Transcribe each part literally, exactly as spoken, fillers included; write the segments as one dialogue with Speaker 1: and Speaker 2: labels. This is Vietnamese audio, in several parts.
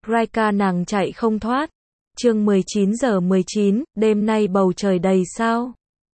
Speaker 1: Raika nàng chạy không thoát. Chương mười chín giờ mười chín, đêm nay bầu trời đầy sao.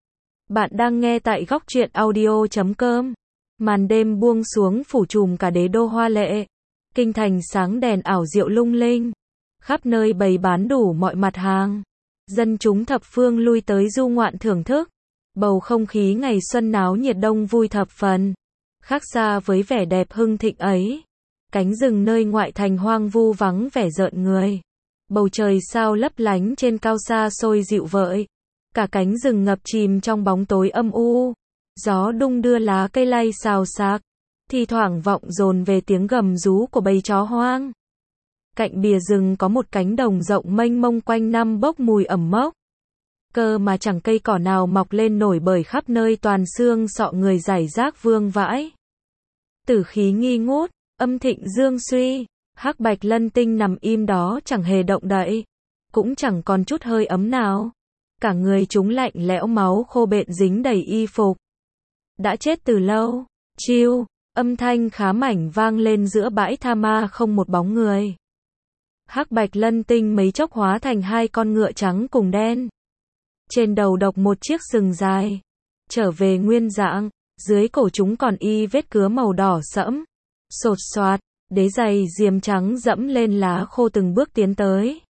Speaker 1: Bạn đang nghe tại góc truyện audio chấm com. Màn đêm buông xuống phủ trùm cả đế đô hoa lệ. Kinh thành sáng đèn ảo diệu lung linh. Khắp nơi bày bán đủ mọi mặt hàng. Dân chúng thập phương lui tới du ngoạn thưởng thức. Bầu không khí ngày xuân náo nhiệt đông vui thập phần. Khác xa với vẻ đẹp hưng thịnh ấy. Cánh rừng nơi ngoại thành hoang vu vắng vẻ rợn người. Bầu trời sao lấp lánh trên cao xa xôi dịu vợi. Cả cánh rừng ngập chìm trong bóng tối âm u. Gió đung đưa lá cây lay xào xạc. Thi thoảng vọng dồn về tiếng gầm rú của bầy chó hoang. Cạnh bìa rừng có một cánh đồng rộng mênh mông quanh năm bốc mùi ẩm mốc. Cơ mà chẳng cây cỏ nào mọc lên nổi bởi khắp nơi toàn xương sọ người rải rác vương vãi. Tử khí nghi ngút, âm thịnh dương suy, hắc bạch lân tinh nằm im đó chẳng hề động đậy, cũng chẳng còn chút hơi ấm nào. Cả người chúng lạnh lẽo máu khô bện dính đầy y phục. Đã chết từ lâu. Chiêu, âm thanh khá mảnh vang lên giữa bãi tha ma không một bóng người. Hắc bạch lân tinh mấy chốc hóa thành hai con ngựa trắng cùng đen. Trên đầu độc một chiếc sừng dài. Trở về nguyên dạng, dưới cổ chúng còn y vết cứa màu đỏ sẫm. Sột soạt, đế giày diềm trắng dẫm lên lá khô từng bước tiến tới.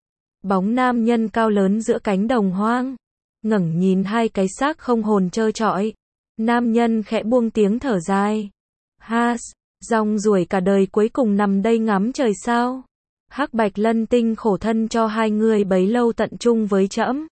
Speaker 1: Bóng nam nhân cao lớn giữa cánh đồng hoang. Ngẩng nhìn hai cái xác không hồn trơ trọi. Nam nhân khẽ buông tiếng thở dài. Has, rong ruổi cả đời cuối cùng nằm đây ngắm trời sao. Hắc bạch lân tinh khổ thân cho hai người bấy lâu tận chung với trẫm.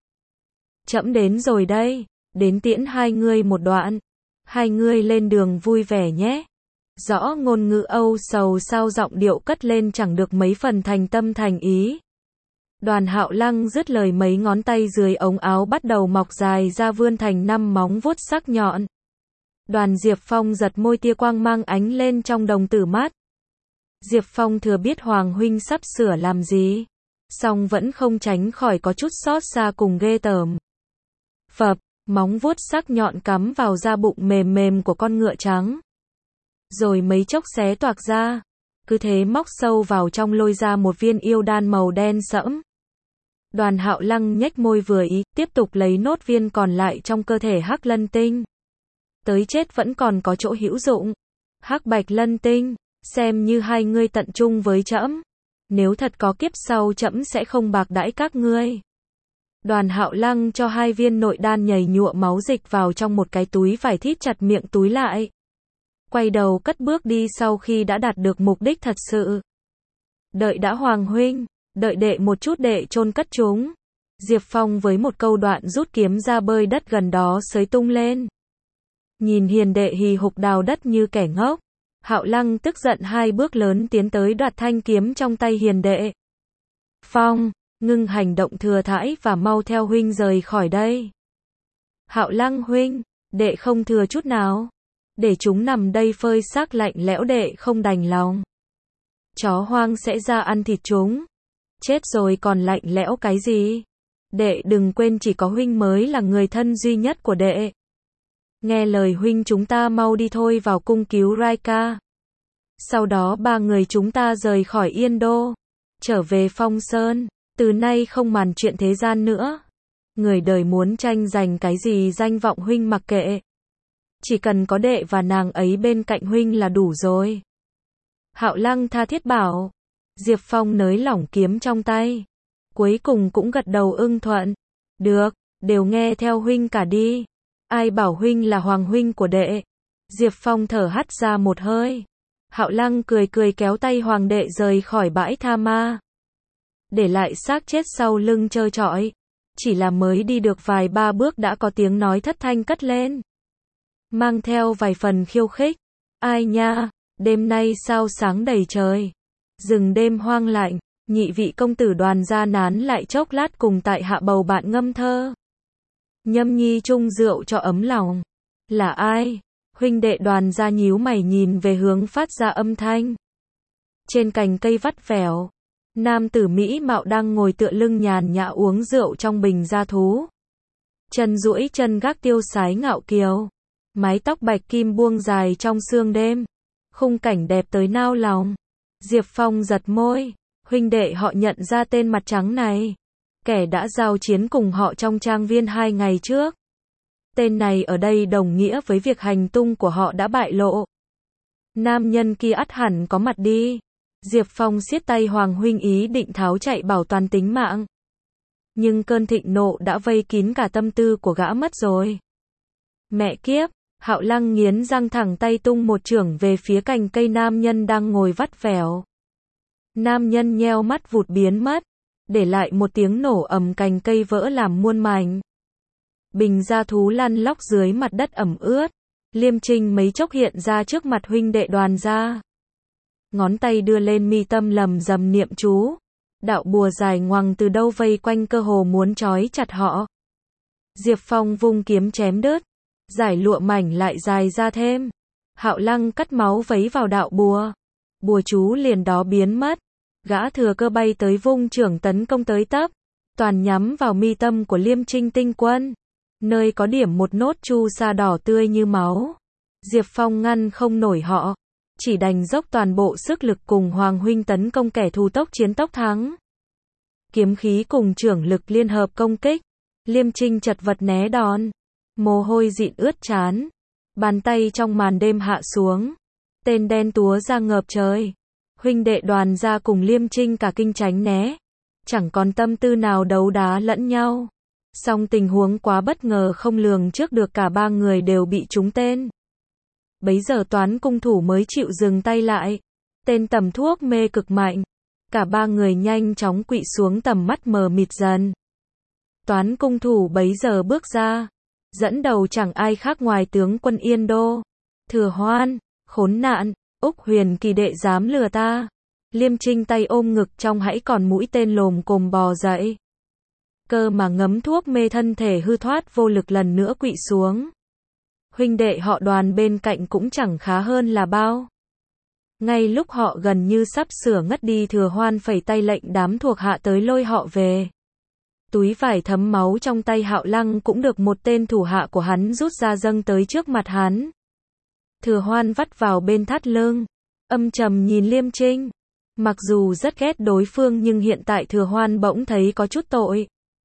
Speaker 1: Trẫm đến rồi đây, đến tiễn hai người một đoạn. Hai người lên đường vui vẻ nhé. Rõ ngôn ngữ âu sầu sao giọng điệu cất lên chẳng được mấy phần thành tâm thành ý. Đoàn Hạo Lăng dứt lời mấy ngón tay dưới ống áo bắt đầu mọc dài ra vươn thành năm móng vuốt sắc nhọn. Đoàn Diệp Phong giật môi tia quang mang ánh lên trong đồng tử mắt. Diệp Phong thừa biết Hoàng huynh sắp sửa làm gì, song vẫn không tránh khỏi có chút xót xa cùng ghê tởm. Phập, móng vuốt sắc nhọn cắm vào da bụng mềm mềm của con ngựa trắng. Rồi mấy chốc xé toạc ra, cứ thế móc sâu vào trong lôi ra một viên yêu đan màu đen sẫm. Đoàn Hạo Lăng nhếch môi vừa ý, tiếp tục lấy nốt viên còn lại trong cơ thể Hắc Lân Tinh. Tới chết vẫn còn có chỗ hữu dụng. Hắc Bạch Lân Tinh, xem như hai ngươi tận chung với trẫm. Nếu thật có kiếp sau trẫm sẽ không bạc đãi các ngươi. Đoàn Hạo Lăng cho hai viên nội đan nhầy nhụa máu dịch vào trong một cái túi vải thít chặt miệng túi lại. Quay đầu cất bước đi sau khi đã đạt được mục đích thật sự. Đợi đã Hoàng huynh, đợi đệ một chút đệ chôn cất chúng. Diệp Phong với một câu đoạn rút kiếm ra bơi đất gần đó xới tung lên. Nhìn hiền đệ hì hục đào đất như kẻ ngốc. Hạo Lăng tức giận hai bước lớn tiến tới đoạt thanh kiếm trong tay hiền đệ. Phong, ngưng hành động thừa thãi và mau theo huynh rời khỏi đây. Hạo Lăng huynh, đệ không thừa chút nào. Để chúng nằm đây phơi xác lạnh lẽo đệ không đành lòng. Chó hoang sẽ ra ăn thịt chúng. Chết rồi còn lạnh lẽo cái gì? Đệ đừng quên chỉ có huynh mới là người thân duy nhất của đệ. Nghe lời huynh chúng ta mau đi thôi vào cung cứu Raika. Sau đó ba người chúng ta rời khỏi Yên Đô. Trở về Phong Sơn. Từ nay không màn chuyện thế gian nữa. Người đời muốn tranh giành cái gì danh vọng huynh mặc kệ. Chỉ cần có đệ và nàng ấy bên cạnh huynh là đủ rồi. Hạo Lăng tha thiết bảo. Diệp Phong nới lỏng kiếm trong tay. Cuối cùng cũng gật đầu ưng thuận. Được, đều nghe theo huynh cả đi. Ai bảo huynh là hoàng huynh của đệ. Diệp Phong thở hắt ra một hơi. Hạo Lăng cười cười kéo tay hoàng đệ rời khỏi bãi tha ma. Để lại xác chết sau lưng trơ trọi. Chỉ là mới đi được vài ba bước đã có tiếng nói thất thanh cất lên. Mang theo vài phần khiêu khích. Ai nha, đêm nay sao sáng đầy trời. Rừng đêm hoang lạnh, nhị vị công tử Đoàn gia nán lại chốc lát cùng tại hạ bầu bạn ngâm thơ. Nhâm nhi chung rượu cho ấm lòng. Là ai? Huynh đệ Đoàn gia nhíu mày nhìn về hướng phát ra âm thanh. Trên cành cây vắt vẻo, nam tử mỹ mạo đang ngồi tựa lưng nhàn nhã uống rượu trong bình gia thú. Chân duỗi chân gác tiêu sái ngạo kiều. Mái tóc bạch kim buông dài trong sương đêm. Khung cảnh đẹp tới nao lòng. Diệp Phong giật môi. Huynh đệ họ nhận ra tên mặt trắng này. Kẻ đã giao chiến cùng họ trong trang viên hai ngày trước. Tên này ở đây đồng nghĩa với việc hành tung của họ đã bại lộ. Nam nhân kia ắt hẳn có mặt đi. Diệp Phong siết tay Hoàng huynh ý định tháo chạy bảo toàn tính mạng. Nhưng cơn thịnh nộ đã vây kín cả tâm tư của gã mất rồi. Mẹ kiếp, Hạo Lăng nghiến răng thẳng tay tung một chưởng về phía cành cây nam nhân đang ngồi vắt vẻo. Nam nhân nheo mắt vụt biến mất, để lại một tiếng nổ ầm, cành cây vỡ làm muôn mảnh. Bình gia thú lăn lóc dưới mặt đất ẩm ướt. Liêm Trinh mấy chốc hiện ra trước mặt huynh đệ Đoàn gia. Ngón tay đưa lên mi tâm lầm rầm niệm chú. Đạo bùa dài ngoằng từ đâu vây quanh cơ hồ muốn trói chặt họ. Diệp Phong vung kiếm chém đứt. Giải lụa mảnh lại dài ra thêm. Hạo Lăng cắt máu vấy vào đạo bùa. Bùa chú liền đó biến mất. Gã thừa cơ bay tới vung chưởng tấn công tới tấp. Toàn nhắm vào mi tâm của Liêm Trinh tinh quân. Nơi có điểm một nốt chu sa đỏ tươi như máu. Diệp Phong ngăn không nổi họ. Chỉ đành dốc toàn bộ sức lực cùng Hoàng huynh tấn công kẻ thù, tốc chiến tốc thắng. Kiếm khí cùng chưởng lực liên hợp công kích. Liêm Trinh chật vật né đòn. Mồ hôi dịn ướt trán. Bàn tay trong màn đêm hạ xuống. Tên đen túa ra ngợp trời. Huynh đệ Đoàn gia cùng Liêm Trinh cả kinh tránh né. Chẳng còn tâm tư nào đấu đá lẫn nhau. Song tình huống quá bất ngờ không lường trước được, cả ba người đều bị trúng tên. Bấy giờ Toán cung thủ mới chịu dừng tay lại. Tên tầm thuốc mê cực mạnh. Cả ba người nhanh chóng quỵ xuống, tầm mắt mờ mịt dần. Toán cung thủ bấy giờ bước ra. Dẫn đầu chẳng ai khác ngoài tướng quân Yên Đô. Thừa Hoan, khốn nạn, Úc Huyền Kỳ đệ dám lừa ta. Liêm Trinh tay ôm ngực trong hãy còn mũi tên lồm cồm bò dậy. Cơ mà ngấm thuốc mê thân thể hư thoát vô lực lần nữa quỵ xuống. Huynh đệ họ Đoàn bên cạnh cũng chẳng khá hơn là bao. Ngay lúc họ gần như sắp sửa ngất đi, Thừa Hoan phẩy tay lệnh đám thuộc hạ tới lôi họ về. Túi vải thấm máu trong tay Hạo Lăng cũng được một tên thủ hạ của hắn rút ra dâng tới trước mặt hắn. Thừa Hoan vắt vào bên thắt lưng, âm trầm nhìn Liêm Trinh. Mặc dù rất ghét đối phương nhưng hiện tại Thừa Hoan bỗng thấy có chút tội.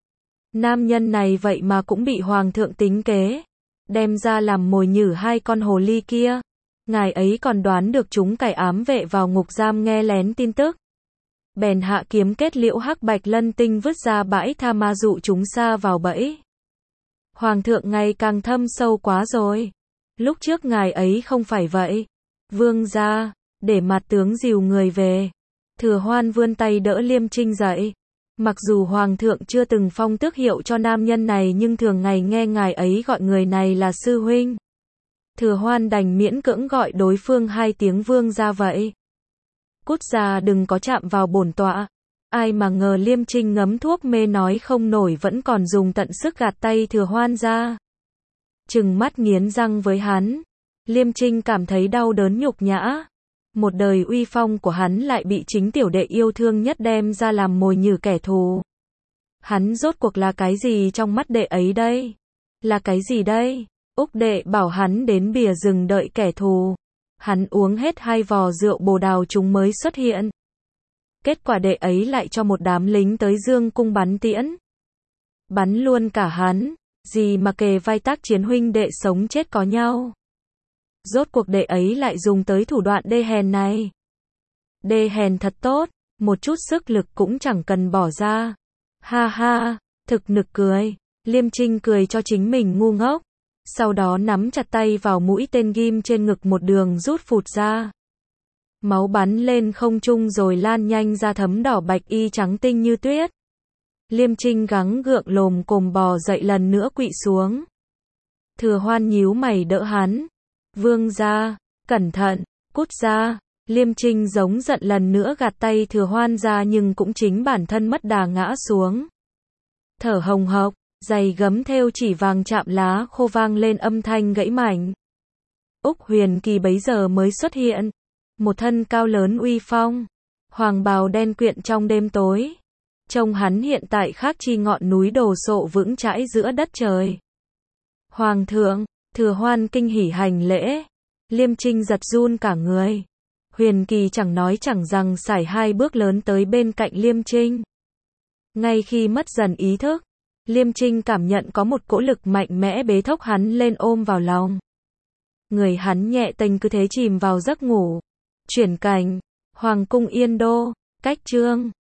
Speaker 1: Nam nhân này vậy mà cũng bị Hoàng thượng tính kế, đem ra làm mồi nhử hai con hồ ly kia. Ngài ấy còn đoán được chúng cải ám vệ vào ngục giam nghe lén tin tức. Bèn hạ kiếm kết liễu hắc bạch lân tinh vứt ra bãi tha ma dụ chúng sa vào bẫy. Hoàng thượng ngày càng thâm sâu quá rồi. Lúc trước ngài ấy không phải vậy. Vương gia, để mặt tướng dìu người về. Thừa Hoan vươn tay đỡ Liêm Trinh dậy. Mặc dù Hoàng thượng chưa từng phong tước hiệu cho nam nhân này nhưng thường ngày nghe ngài ấy gọi người này là sư huynh. Thừa Hoan đành miễn cưỡng gọi đối phương hai tiếng vương gia vậy. Cút ra, đừng có chạm vào bổn tọa. Ai mà ngờ Liêm Trinh ngấm thuốc mê nói không nổi vẫn còn dùng tận sức gạt tay Thừa Hoan ra. Trừng mắt nghiến răng với hắn. Liêm Trinh cảm thấy đau đớn nhục nhã. Một đời uy phong của hắn lại bị chính tiểu đệ yêu thương nhất đem ra làm mồi nhử kẻ thù. Hắn rốt cuộc là cái gì trong mắt đệ ấy đây? Là cái gì đây? Úc đệ bảo hắn đến bìa rừng đợi kẻ thù. Hắn uống hết hai vò rượu bồ đào chúng mới xuất hiện. Kết quả đệ ấy lại cho một đám lính tới Dương cung bắn tiễn. Bắn luôn cả hắn. Gì mà kề vai tác chiến, huynh đệ sống chết có nhau. Rốt cuộc đệ ấy lại dùng tới thủ đoạn đê hèn này. Đê hèn thật tốt, một chút sức lực cũng chẳng cần bỏ ra. Ha ha, thực nực cười. Liêm Trinh cười cho chính mình ngu ngốc. Sau đó nắm chặt tay vào mũi tên ghim trên ngực một đường rút phụt ra. Máu bắn lên không trung rồi lan nhanh ra thấm đỏ bạch y trắng tinh như tuyết. Liêm Trinh gắng gượng lồm cồm bò dậy lần nữa quỵ xuống. Thừa Hoan nhíu mày đỡ hắn. Vương gia, cẩn thận, cút ra. Liêm Trinh giống giận lần nữa gạt tay Thừa Hoan ra nhưng cũng chính bản thân mất đà ngã xuống. Thở hồng hộc, giày gấm thêu chỉ vàng chạm lá khô vang lên âm thanh gãy mảnh. Úc Huyền Kỳ bấy giờ mới xuất hiện. Một thân cao lớn uy phong. Hoàng bào đen quyện trong đêm tối. Trông hắn hiện tại khác chi ngọn núi đồ sộ vững chãi giữa đất trời. Hoàng thượng, Thừa Hoan kinh hỉ hành lễ. Liêm Trinh giật run cả người. Huyền Kỳ chẳng nói chẳng rằng sải hai bước lớn tới bên cạnh Liêm Trinh. Ngay khi mất dần ý thức, Liêm Trinh cảm nhận có một cỗ lực mạnh mẽ bế thốc hắn lên ôm vào lòng. Người hắn nhẹ tênh cứ thế chìm vào giấc ngủ. Chuyển cảnh, Hoàng cung Yên Đô, cách chương